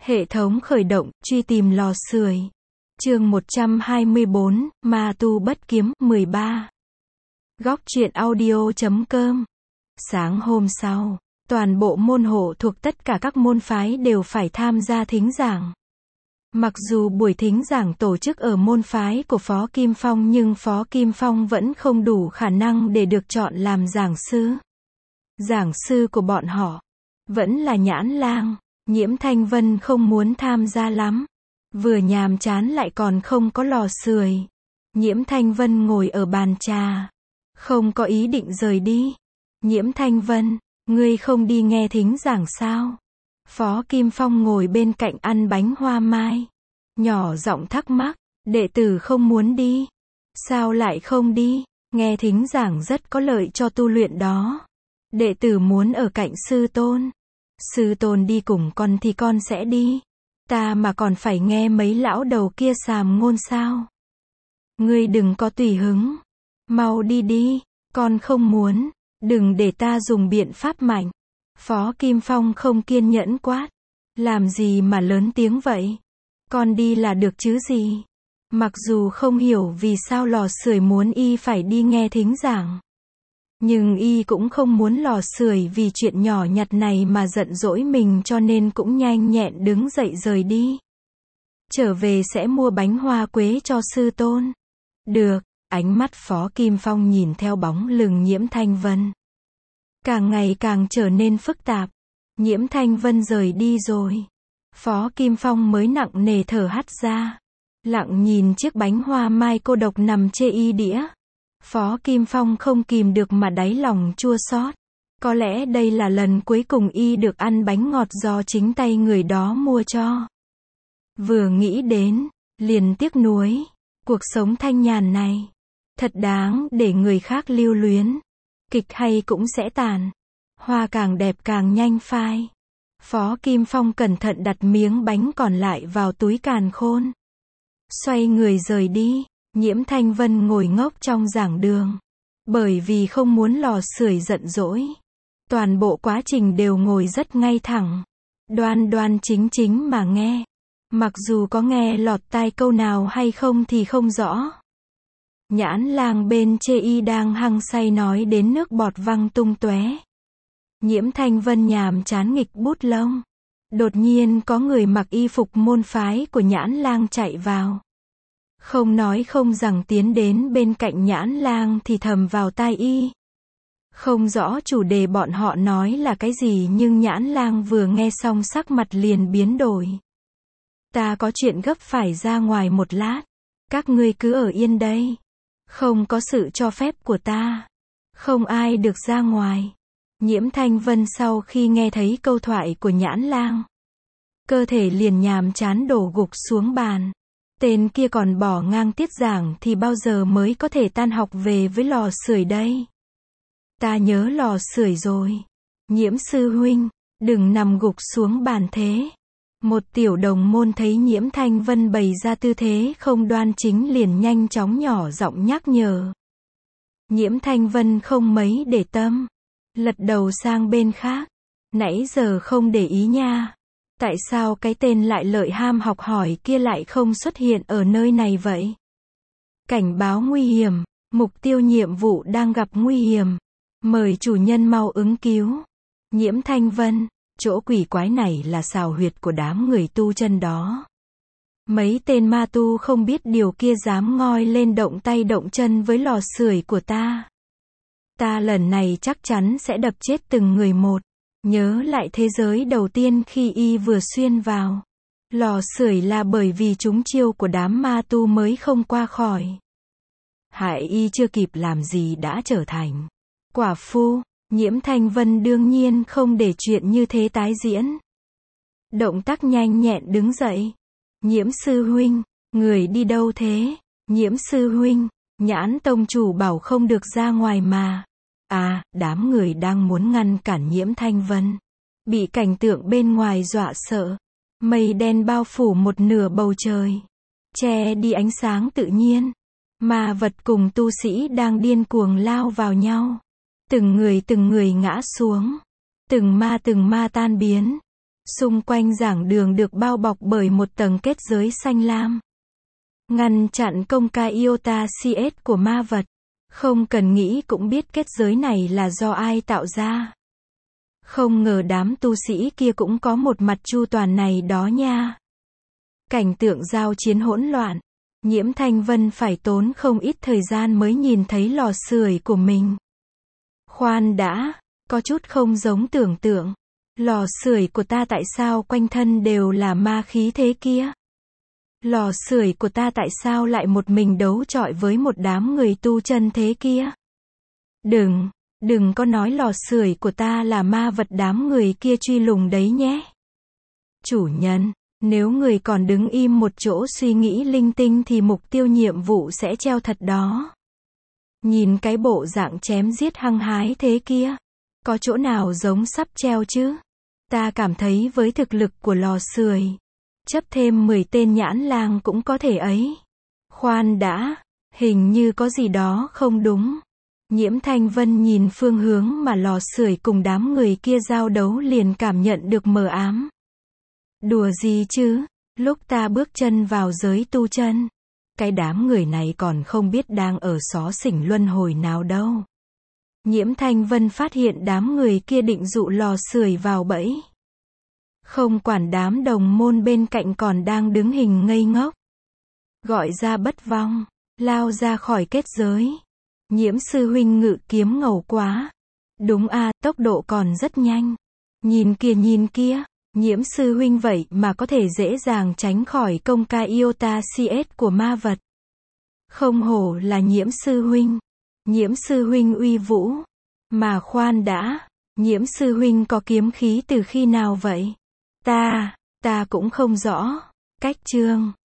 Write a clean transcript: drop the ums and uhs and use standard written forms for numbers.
Hệ thống khởi động, truy tìm lò sưởi. Chương 124, Ma tu bất kiếm, 13. Góc truyện audio.com. Sáng hôm sau, toàn bộ môn hộ thuộc tất cả các môn phái đều phải tham gia thính giảng. Mặc dù buổi thính giảng tổ chức ở môn phái của Phó Kim Phong nhưng Phó Kim Phong vẫn không đủ khả năng để được chọn làm giảng sư. Giảng sư của bọn họ vẫn là Nhãn Lang. Nhiễm Thanh Vân không muốn tham gia lắm. Vừa nhàm chán lại còn không có lò sưởi. Nhiễm Thanh Vân ngồi ở bàn trà, không có ý định rời đi. Nhiễm Thanh Vân, ngươi không đi nghe thính giảng sao? Phó Kim Phong ngồi bên cạnh ăn bánh hoa mai, nhỏ giọng thắc mắc, đệ tử không muốn đi. Sao lại không đi? Nghe thính giảng rất có lợi cho tu luyện đó. Đệ tử muốn ở cạnh sư tôn. Sư tôn đi cùng con thì con sẽ đi. Ta mà còn phải nghe mấy lão đầu kia sàm ngôn sao? Ngươi đừng có tùy hứng. Mau đi đi, con không muốn. Đừng để ta dùng biện pháp mạnh. Phó Kim Phong không kiên nhẫn quát. Làm gì mà lớn tiếng vậy? Con đi là được chứ gì? Mặc dù không hiểu vì sao lò sưởi muốn y phải đi nghe thính giảng, nhưng y cũng không muốn lò sưởi vì chuyện nhỏ nhặt này mà giận dỗi mình, cho nên cũng nhanh nhẹn đứng dậy rời đi. Trở về sẽ mua bánh hoa quế cho sư tôn. Được. Ánh mắt Phó Kim Phong nhìn theo bóng lưng Nhiễm Thanh Vân, càng ngày càng trở nên phức tạp. Nhiễm Thanh Vân rời đi rồi, Phó Kim Phong mới nặng nề thở hắt ra, lặng nhìn chiếc bánh hoa mai cô độc nằm chê y đĩa. Phó Kim Phong không kìm được mà đáy lòng chua xót. Có lẽ đây là lần cuối cùng y được ăn bánh ngọt do chính tay người đó mua cho. Vừa nghĩ đến, liền tiếc nuối. Cuộc sống thanh nhàn này thật đáng để người khác lưu luyến. Kịch hay cũng sẽ tàn, hoa càng đẹp càng nhanh phai. Phó Kim Phong cẩn thận đặt miếng bánh còn lại vào túi càn khôn, xoay người rời đi. Nhiễm Thanh Vân ngồi ngốc trong giảng đường, bởi vì không muốn lò sưởi giận dỗi. Toàn bộ quá trình đều ngồi rất ngay thẳng, đoan đoan chính chính mà nghe. Mặc dù có nghe lọt tai câu nào hay không thì không rõ. Nhãn Lang bên chê y đang hăng say nói đến nước bọt văng tung tóe. Nhiễm Thanh Vân nhàm chán nghịch bút lông. Đột nhiên có người mặc y phục môn phái của Nhãn Lang chạy vào. Không nói không rằng tiến đến bên cạnh Nhãn Lang thì thầm vào tai y. Không rõ chủ đề bọn họ nói là cái gì nhưng Nhãn Lang vừa nghe xong sắc mặt liền biến đổi. Ta có chuyện gấp phải ra ngoài một lát. Các ngươi cứ ở yên đây. Không có sự cho phép của ta, không ai được ra ngoài. Nhiễm Thanh Vân sau khi nghe thấy câu thoại của Nhãn Lang, cơ thể liền nhàm chán đổ gục xuống bàn. Tên kia còn bỏ ngang tiết giảng thì bao giờ mới có thể tan học về với lò sưởi đây? Ta nhớ lò sưởi rồi. Nhiễm sư huynh, đừng nằm gục xuống bàn thế. Một tiểu đồng môn thấy Nhiễm Thanh Vân bày ra tư thế không đoan chính liền nhanh chóng nhỏ giọng nhắc nhở. Nhiễm Thanh Vân không mấy để tâm, lật đầu sang bên khác. Nãy giờ không để ý nha. Tại sao cái tên lại lợi ham học hỏi kia lại không xuất hiện ở nơi này vậy? Cảnh báo nguy hiểm, mục tiêu nhiệm vụ đang gặp nguy hiểm. Mời chủ nhân mau ứng cứu. Nhiễm Thanh Vân, chỗ quỷ quái này là xào huyệt của đám người tu chân đó. Mấy tên ma tu không biết điều kia dám ngoi lên động tay động chân với lò sưởi của ta. Ta lần này chắc chắn sẽ đập chết từng người một. Nhớ lại thế giới đầu tiên khi y vừa xuyên vào lò sưởi là bởi vì chúng chiêu của đám ma tu mới không qua khỏi. Hại y chưa kịp làm gì đã trở thành quả phu. Nhiễm Thanh Vân đương nhiên không để chuyện như thế tái diễn. Động tác nhanh nhẹn đứng dậy. Nhiễm sư huynh, người đi đâu thế? Nhiễm sư huynh, Nhãn tông chủ bảo không được ra ngoài mà. À, đám người đang muốn ngăn cản Nhiễm Thanh Vân, bị cảnh tượng bên ngoài dọa sợ. Mây đen bao phủ một nửa bầu trời, che đi ánh sáng tự nhiên. Ma vật cùng tu sĩ đang điên cuồng lao vào nhau. Từng người ngã xuống, từng ma tan biến. Xung quanh giảng đường được bao bọc bởi một tầng kết giới xanh lam. Ngăn chặn công ca iota CS của ma vật. Không cần nghĩ cũng biết kết giới này là do ai tạo ra. Không ngờ đám tu sĩ kia cũng có một mặt chu toàn này đó nha. Cảnh tượng giao chiến hỗn loạn. Nhiễm Thanh Vân phải tốn không ít thời gian mới nhìn thấy lò sưởi của mình. Khoan đã, có chút không giống tưởng tượng. Lò sưởi của ta tại sao quanh thân đều là ma khí thế kia? Lò sưởi của ta tại sao lại một mình đấu chọi với một đám người tu chân thế kia? Đừng có nói lò sưởi của ta là ma vật đám người kia truy lùng đấy nhé. Chủ nhân, nếu người còn đứng im một chỗ suy nghĩ linh tinh thì mục tiêu nhiệm vụ sẽ treo thật đó. Nhìn cái bộ dạng chém giết hăng hái thế kia, có chỗ nào giống sắp treo chứ? Ta cảm thấy với thực lực của lò sưởi, chấp thêm 10 tên nhãn lang cũng có thể ấy. Khoan đã, hình như có gì đó không đúng. Nhiễm Thanh Vân nhìn phương hướng mà lò sưởi cùng đám người kia giao đấu liền cảm nhận được mờ ám. Đùa gì chứ, lúc ta bước chân vào giới tu chân, cái đám người này còn không biết đang ở xó xỉnh luân hồi nào đâu. Nhiễm Thanh Vân phát hiện đám người kia định dụ lò sưởi vào bẫy. Không quản đám đồng môn bên cạnh còn đang đứng hình ngây ngốc. Gọi ra Bất Vong, lao ra khỏi kết giới. Nhiễm sư huynh ngự kiếm ngầu quá. Đúng a, tốc độ còn rất nhanh. Nhìn kia, Nhiễm sư huynh vậy mà có thể dễ dàng tránh khỏi công ca iota CS của ma vật. Không hổ là Nhiễm sư huynh. Nhiễm sư huynh uy vũ. Mà khoan đã, Nhiễm sư huynh có kiếm khí từ khi nào vậy? Ta cũng không rõ. Cách chương